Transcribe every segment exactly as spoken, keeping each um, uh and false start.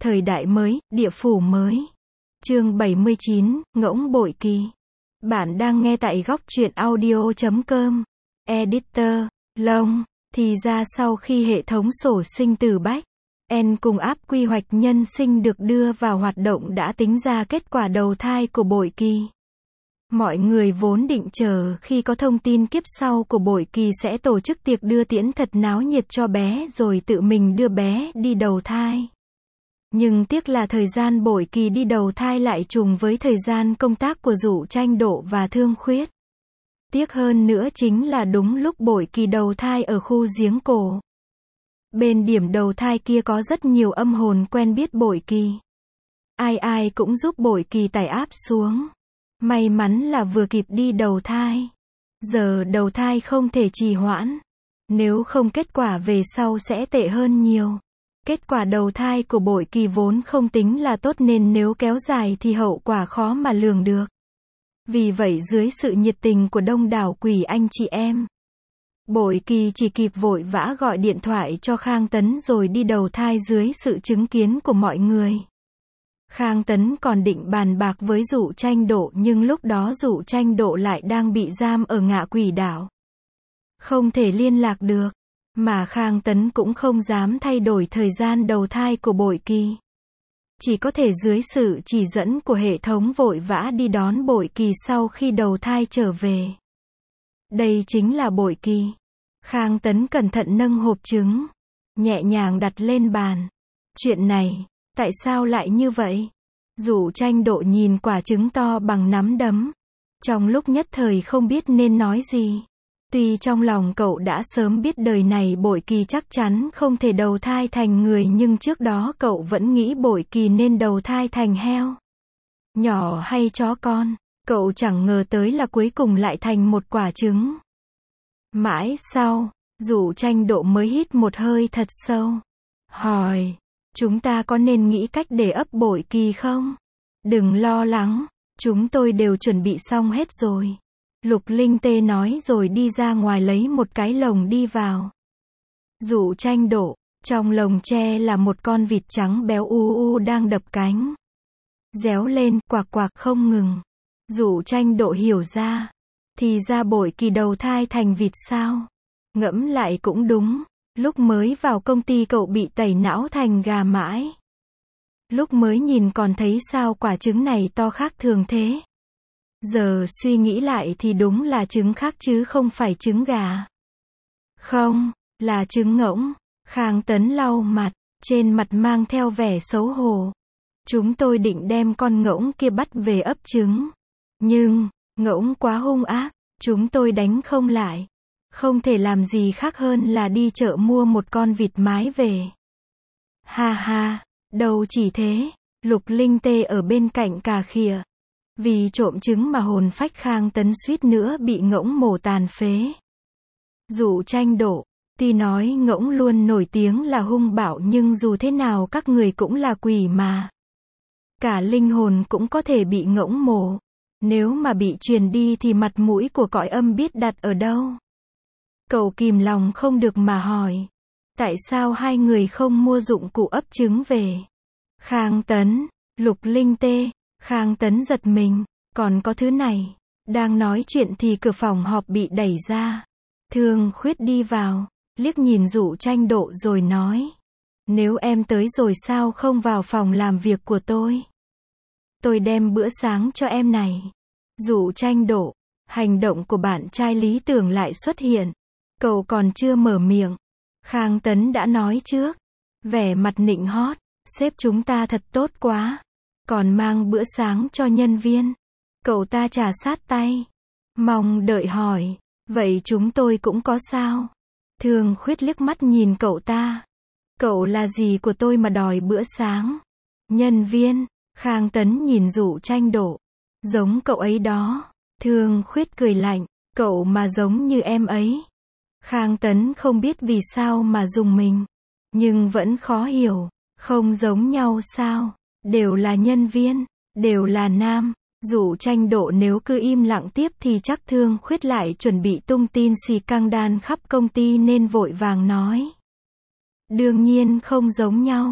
Thời đại mới, địa phủ mới. Chương bảy mươi chín, Ngỗng Bội Kỳ. Bạn đang nghe tại góc truyện audio chấm com. Editor, Long. Thì ra sau khi hệ thống sổ sinh từ Bách N cùng áp quy hoạch nhân sinh được đưa vào hoạt động đã tính ra kết quả đầu thai của Bội Kỳ. Mọi người vốn định chờ khi có thông tin kiếp sau của Bội Kỳ sẽ tổ chức tiệc đưa tiễn thật náo nhiệt cho bé rồi tự mình đưa bé đi đầu thai. Nhưng tiếc là thời gian Bội Kỳ đi đầu thai lại trùng với thời gian công tác của Dụ Tranh Độ và Thương Khuyết. Tiếc hơn nữa chính là đúng lúc Bội Kỳ đầu thai ở khu giếng cổ. Bên điểm đầu thai kia có rất nhiều âm hồn quen biết Bội Kỳ. Ai ai cũng giúp Bội Kỳ tải áp xuống. May mắn là vừa kịp đi đầu thai. Giờ đầu thai không thể trì hoãn. Nếu không kết quả về sau sẽ tệ hơn nhiều. Kết quả đầu thai của Bội Kỳ vốn không tính là tốt nên nếu kéo dài thì hậu quả khó mà lường được. Vì vậy dưới sự nhiệt tình của đông đảo quỷ anh chị em, Bội Kỳ chỉ kịp vội vã gọi điện thoại cho Khang Tấn rồi đi đầu thai dưới sự chứng kiến của mọi người. Khang Tấn còn định bàn bạc với Dụ Tranh Độ nhưng lúc đó Dụ Tranh Độ lại đang bị giam ở Ngạ Quỷ Đảo. Không thể liên lạc được, mà Khang Tấn cũng không dám thay đổi thời gian đầu thai của Bội Kỳ. Chỉ có thể dưới sự chỉ dẫn của hệ thống vội vã đi đón Bội Kỳ sau khi đầu thai trở về. Đây chính là Bội Kỳ. Khang Tấn cẩn thận nâng hộp trứng, nhẹ nhàng đặt lên bàn. Chuyện này, tại sao lại như vậy? Dụ Tranh Độ nhìn quả trứng to bằng nắm đấm. Trong lúc nhất thời không biết nên nói gì. Tuy trong lòng cậu đã sớm biết đời này Bội Kỳ chắc chắn không thể đầu thai thành người nhưng trước đó cậu vẫn nghĩ Bội Kỳ nên đầu thai thành heo, nhỏ hay chó con. Cậu chẳng ngờ tới là cuối cùng lại thành một quả trứng. Mãi sau, Dụ Tranh Độ mới hít một hơi thật sâu. Hỏi, chúng ta có nên nghĩ cách để ấp Bội Kỳ không? Đừng lo lắng, chúng tôi đều chuẩn bị xong hết rồi. Lục Linh Tê nói rồi đi ra ngoài lấy một cái lồng đi vào. Dụ Tranh Độ, trong lồng tre là một con vịt trắng béo u u đang đập cánh. Réo lên, quạc quạc không ngừng. Dụ Tranh Độ hiểu ra. Thì ra Bội Kỳ đầu thai thành vịt sao? Ngẫm lại cũng đúng. Lúc mới vào công ty cậu bị tẩy não thành gà mãi. Lúc mới nhìn còn thấy sao quả trứng này to khác thường thế. Giờ suy nghĩ lại thì đúng là trứng khác chứ không phải trứng gà. Không, là trứng ngỗng. Khang Tấn lau mặt, trên mặt mang theo vẻ xấu hổ. Chúng tôi định đem con ngỗng kia bắt về ấp trứng. Nhưng, ngỗng quá hung ác, chúng tôi đánh không lại. Không thể làm gì khác hơn là đi chợ mua một con vịt mái về. Ha ha, đâu chỉ thế, Lục Linh Tê ở bên cạnh cà khịa. Vì trộm trứng mà hồn phách Khang Tấn suýt nữa bị ngỗng mổ tàn phế. Dụ Tranh Độ, tuy nói ngỗng luôn nổi tiếng là hung bạo nhưng dù thế nào các người cũng là quỷ mà. Cả linh hồn cũng có thể bị ngỗng mổ. Nếu mà bị truyền đi thì mặt mũi của cõi âm biết đặt ở đâu? Cậu kìm lòng không được mà hỏi. Tại sao hai người không mua dụng cụ ấp trứng về? Khang Tấn, Lục Linh Tê. Khang Tấn giật mình, còn có thứ này. Đang nói chuyện thì cửa phòng họp bị đẩy ra. Thương Khuyết đi vào, liếc nhìn Dụ Tranh Độ rồi nói. Nếu em tới rồi sao không vào phòng làm việc của tôi? Tôi đem bữa sáng cho em này. Dụ Tranh Độ, hành động của bạn trai lý tưởng lại xuất hiện. Cậu còn chưa mở miệng. Khang Tấn đã nói trước. Vẻ mặt nịnh hót, sếp chúng ta thật tốt quá. Còn mang bữa sáng cho nhân viên. Cậu ta trà sát tay. Mong đợi hỏi. Vậy chúng tôi cũng có sao? Thương Khuyết liếc mắt nhìn cậu ta. Cậu là gì của tôi mà đòi bữa sáng? Nhân viên. Khang Tấn nhìn Dụ Tranh Độ. Giống cậu ấy đó. Thương Khuyết cười lạnh. Cậu mà giống như em ấy. Khang Tấn không biết vì sao mà dùng mình. Nhưng vẫn khó hiểu. Không giống nhau sao? Đều là nhân viên, đều là nam. Dụ Tranh Độ nếu cứ im lặng tiếp thì chắc Thương Khuyết lại chuẩn bị tung tin xì căng đan khắp công ty nên vội vàng nói. Đương nhiên không giống nhau.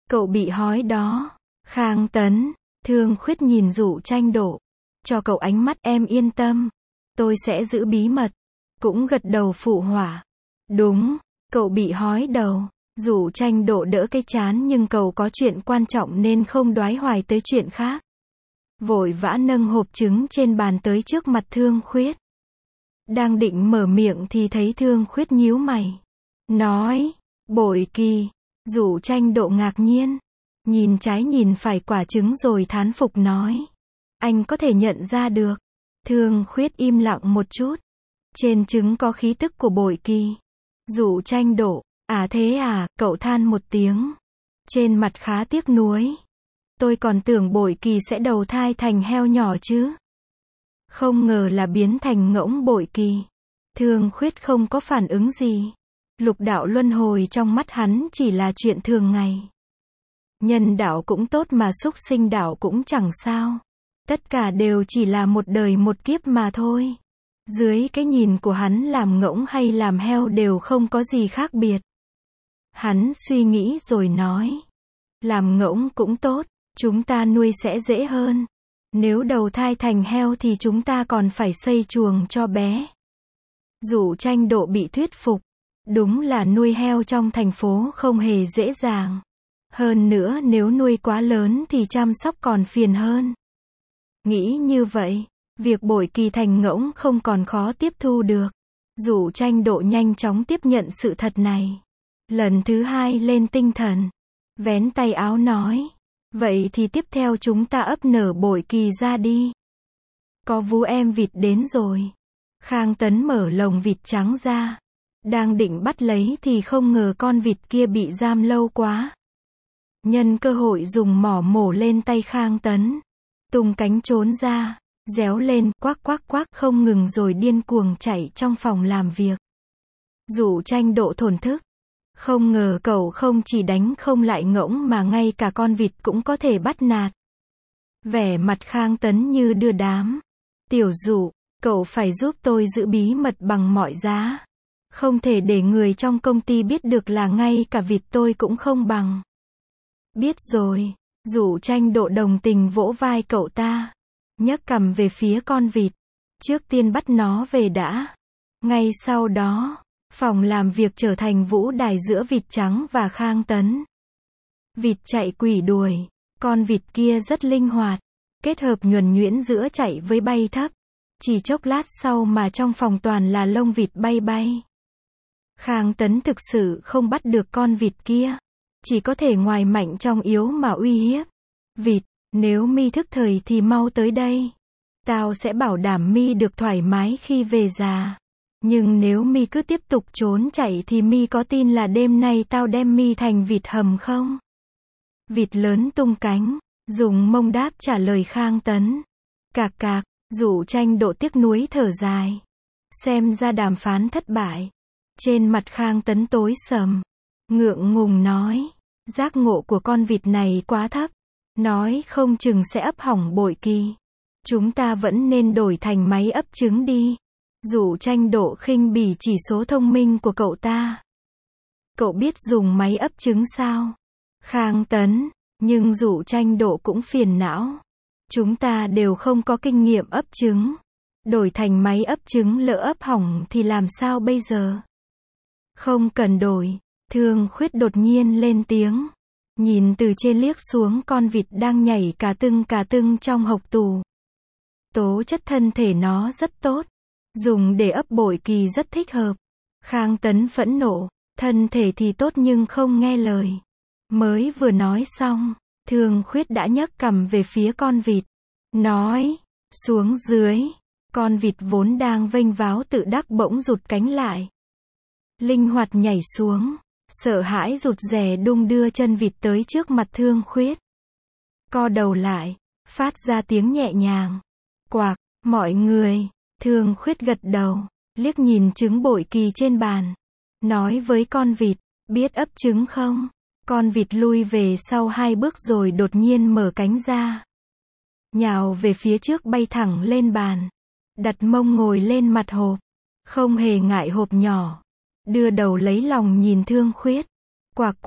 Cậu bị hói đó. Khang Tấn, Thương Khuyết nhìn Dụ Tranh Độ. Cho cậu ánh mắt em yên tâm. Tôi sẽ giữ bí mật. Cũng gật đầu phụ họa. Đúng, cậu bị hói đầu. Dụ Tranh Độ đỡ cái chán nhưng cậu có chuyện quan trọng nên không đoái hoài tới chuyện khác. Vội vã nâng hộp trứng trên bàn tới trước mặt Thương Khuyết. Đang định mở miệng thì thấy Thương Khuyết nhíu mày. Nói, Bội Kỳ. Dụ Tranh Độ ngạc nhiên. Nhìn trái nhìn phải quả trứng rồi thán phục nói. Anh có thể nhận ra được. Thương Khuyết im lặng một chút. Trên trứng có khí tức của Bội Kỳ. Dụ Tranh Độ, à thế à, cậu than một tiếng. Trên mặt khá tiếc nuối. Tôi còn tưởng Bội Kỳ sẽ đầu thai thành heo nhỏ chứ. Không ngờ là biến thành ngỗng Bội Kỳ. Thương Khuyết không có phản ứng gì. Lục đạo luân hồi trong mắt hắn chỉ là chuyện thường ngày. Nhân đạo cũng tốt mà súc sinh đạo cũng chẳng sao. Tất cả đều chỉ là một đời một kiếp mà thôi. Dưới cái nhìn của hắn làm ngỗng hay làm heo đều không có gì khác biệt. Hắn suy nghĩ rồi nói. Làm ngỗng cũng tốt, chúng ta nuôi sẽ dễ hơn. Nếu đầu thai thành heo thì chúng ta còn phải xây chuồng cho bé. Dụ Tranh Độ bị thuyết phục. Đúng là nuôi heo trong thành phố không hề dễ dàng. Hơn nữa nếu nuôi quá lớn thì chăm sóc còn phiền hơn. Nghĩ như vậy, việc Bội Kỳ thành ngỗng không còn khó tiếp thu được. Dụ Tranh Độ nhanh chóng tiếp nhận sự thật này. Lần thứ hai lên tinh thần. Vén tay áo nói. Vậy thì tiếp theo chúng ta ấp nở Bội Kỳ ra đi. Có vú em vịt đến rồi. Khang Tấn mở lồng vịt trắng ra. Đang định bắt lấy thì không ngờ con vịt kia bị giam lâu quá. Nhân cơ hội dùng mỏ mổ lên tay Khang Tấn. Tung cánh trốn ra. Réo lên, quác quác quác không ngừng rồi điên cuồng chạy trong phòng làm việc. Dụ Tranh Độ thổn thức. Không ngờ cậu không chỉ đánh không lại ngỗng mà ngay cả con vịt cũng có thể bắt nạt. Vẻ mặt Khang Tấn như đưa đám. Tiểu Dụ, cậu phải giúp tôi giữ bí mật bằng mọi giá. Không thể để người trong công ty biết được là ngay cả vịt tôi cũng không bằng. Biết rồi. Dụ Tranh Độ đồng tình vỗ vai cậu ta. Nhấc cằm về phía con vịt. Trước tiên bắt nó về đã. Ngay sau đó, phòng làm việc trở thành vũ đài giữa vịt trắng và Khang Tấn. Vịt chạy quỷ đuổi. Con vịt kia rất linh hoạt. Kết hợp nhuần nhuyễn giữa chạy với bay thấp. Chỉ chốc lát sau mà trong phòng toàn là lông vịt bay bay. Khang Tấn thực sự không bắt được con vịt kia. Chỉ có thể ngoài mạnh trong yếu mà uy hiếp. Vịt, nếu mi thức thời thì mau tới đây. Tao sẽ bảo đảm mi được thoải mái khi về già. Nhưng nếu mi cứ tiếp tục trốn chạy thì mi có tin là đêm nay tao đem mi thành vịt hầm không? Vịt lớn tung cánh, dùng mông đáp trả lời Khang Tấn. Cạc cạc, Dụ Tranh Độ tiếc nuối thở dài. Xem ra đàm phán thất bại. Trên mặt Khang Tấn tối sầm. Ngượng ngùng nói. Giác ngộ của con vịt này quá thấp. Nói không chừng sẽ ấp hỏng Bội Kỳ. Chúng ta vẫn nên đổi thành máy ấp trứng đi. Dụ Tranh Độ khinh bỉ chỉ số thông minh của cậu ta. Cậu biết dùng máy ấp trứng sao? Khang Tấn, nhưng Dụ Tranh Độ cũng phiền não. Chúng ta đều không có kinh nghiệm ấp trứng. Đổi thành máy ấp trứng lỡ ấp hỏng thì làm sao bây giờ? Không cần đổi. Thương Khuyết đột nhiên lên tiếng. Nhìn từ trên liếc xuống con vịt đang nhảy cà tưng cà tưng trong hộc tủ. Tố chất thân thể nó rất tốt. Dùng để ấp Bội Kỳ rất thích hợp. Khang Tấn phẫn nộ. Thân thể thì tốt nhưng không nghe lời. Mới vừa nói xong, Thương Khuyết đã nhấc cằm về phía con vịt. Nói, xuống dưới. Con vịt vốn đang vênh váo tự đắc bỗng rụt cánh lại. Linh hoạt nhảy xuống. Sợ hãi rụt rè đung đưa chân vịt tới trước mặt Thương Khuyết. Co đầu lại, phát ra tiếng nhẹ nhàng. Quạc, mọi người. Thương Khuyết gật đầu, liếc nhìn trứng Bội Kỳ trên bàn. Nói với con vịt, biết ấp trứng không? Con vịt lui về sau hai bước rồi đột nhiên mở cánh ra. Nhào về phía trước bay thẳng lên bàn. Đặt mông ngồi lên mặt hộp. Không hề ngại hộp nhỏ. Đưa đầu lấy lòng nhìn Thương Khuyết. Quạc quạc,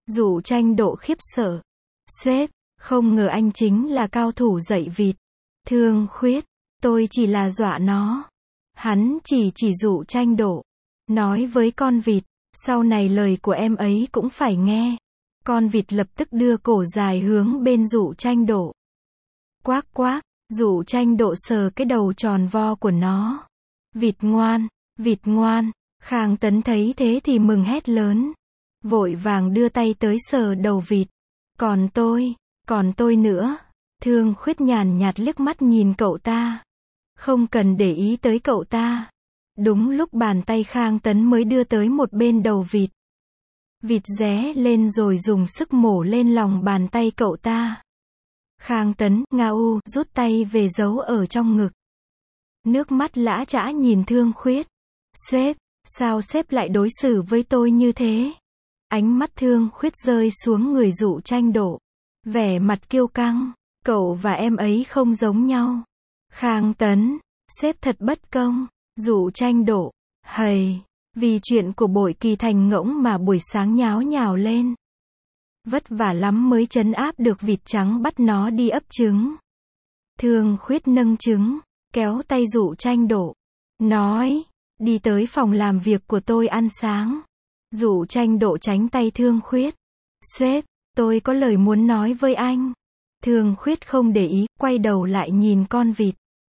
Dụ Tranh Độ khiếp sợ. Sếp, không ngờ anh chính là cao thủ dạy vịt. Thương Khuyết, tôi chỉ là dọa nó. Hắn chỉ chỉ Dụ Tranh Độ. Nói với con vịt, sau này lời của em ấy cũng phải nghe. Con vịt lập tức đưa cổ dài hướng bên Dụ Tranh Độ. Quác quác, Dụ Tranh Độ sờ cái đầu tròn vo của nó. Vịt ngoan, vịt ngoan. Khang Tấn thấy thế thì mừng hét lớn. Vội vàng đưa tay tới sờ đầu vịt. Còn tôi, còn tôi nữa. Thương Khuyết nhàn nhạt liếc mắt nhìn cậu ta. Không cần để ý tới cậu ta. Đúng lúc bàn tay Khang Tấn mới đưa tới một bên đầu vịt. Vịt ré lên rồi dùng sức mổ lên lòng bàn tay cậu ta. Khang Tấn, ngao, rút tay về giấu ở trong ngực. Nước mắt lã chã nhìn Thương Khuyết. Sếp, sao sếp lại đối xử với tôi như thế? Ánh mắt Thương Khuyết rơi xuống người Dụ Tranh Độ. Vẻ mặt kiêu căng. Cậu và em ấy không giống nhau. Khang Tấn, sếp thật bất công. Dụ Tranh Độ, hầy, vì chuyện của Bội Kỳ thành ngỗng mà buổi sáng nháo nhào lên. Vất vả lắm mới trấn áp được vịt trắng bắt nó đi ấp trứng. Thương Khuyết nâng trứng, kéo tay Dụ Tranh Độ. Nói, đi tới phòng làm việc của tôi ăn sáng. Dụ Tranh Độ tránh tay Thương Khuyết. Sếp, tôi có lời muốn nói với anh. Thương Khuyết không để ý, quay đầu lại nhìn con vịt.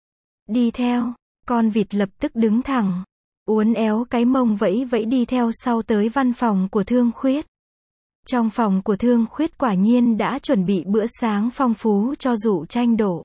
Đi theo, con vịt lập tức đứng thẳng. Uốn éo cái mông vẫy vẫy đi theo sau tới văn phòng của Thương Khuyết. Trong phòng của Thương Khuyết quả nhiên đã chuẩn bị bữa sáng phong phú cho Dụ Tranh Độ.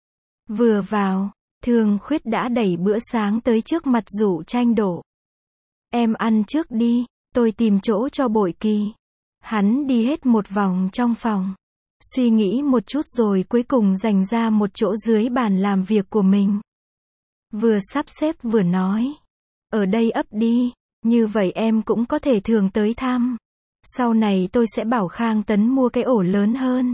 Vừa vào, Thương Khuyết đã đẩy bữa sáng tới trước mặt Dụ Tranh Độ. Em ăn trước đi, tôi tìm chỗ cho Bội Kỳ. Hắn đi hết một vòng trong phòng. Suy nghĩ một chút rồi cuối cùng dành ra một chỗ dưới bàn làm việc của mình. Vừa sắp xếp vừa nói. Ở đây ấp đi, như vậy em cũng có thể thường tới thăm. Sau này tôi sẽ bảo Khang Tấn mua cái ổ lớn hơn.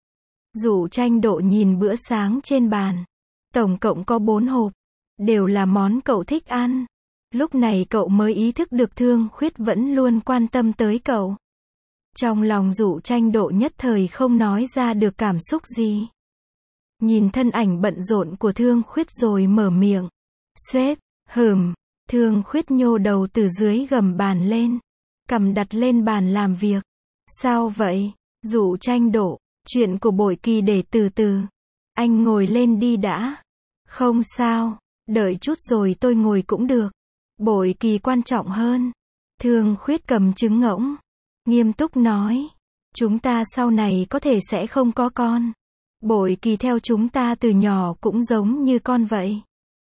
Dụ Tranh Độ nhìn bữa sáng trên bàn. Tổng cộng có bốn hộp. Đều là món cậu thích ăn. Lúc này cậu mới ý thức được Thương Khuyết vẫn luôn quan tâm tới cậu. Trong lòng Dụ Tranh Độ nhất thời không nói ra được cảm xúc gì. Nhìn thân ảnh bận rộn của Thương Khuyết rồi mở miệng. Sếp, hừm. Thương Khuyết nhô đầu từ dưới gầm bàn lên. Cằm đặt lên bàn làm việc. Sao vậy? Dụ Tranh Độ, chuyện của Bội Kỳ để từ từ. Anh ngồi lên đi đã. Không sao, đợi chút rồi tôi ngồi cũng được. Bội Kỳ quan trọng hơn. Thương Khuyết cầm trứng ngỗng. Nghiêm túc nói. Chúng ta sau này có thể sẽ không có con. Bội Kỳ theo chúng ta từ nhỏ cũng giống như con vậy.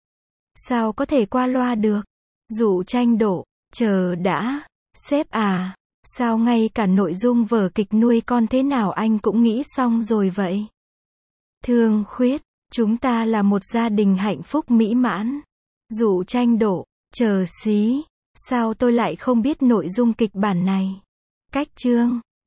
Sao có thể qua loa được? Dụ Tranh Độ, chờ đã. Sếp à, sao ngay cả nội dung vở kịch nuôi con thế nào anh cũng nghĩ xong rồi vậy? Thương Khuyết, chúng ta là một gia đình hạnh phúc mỹ mãn. Dụ Tranh Độ, chờ xí, sao tôi lại không biết nội dung kịch bản này? Cách chương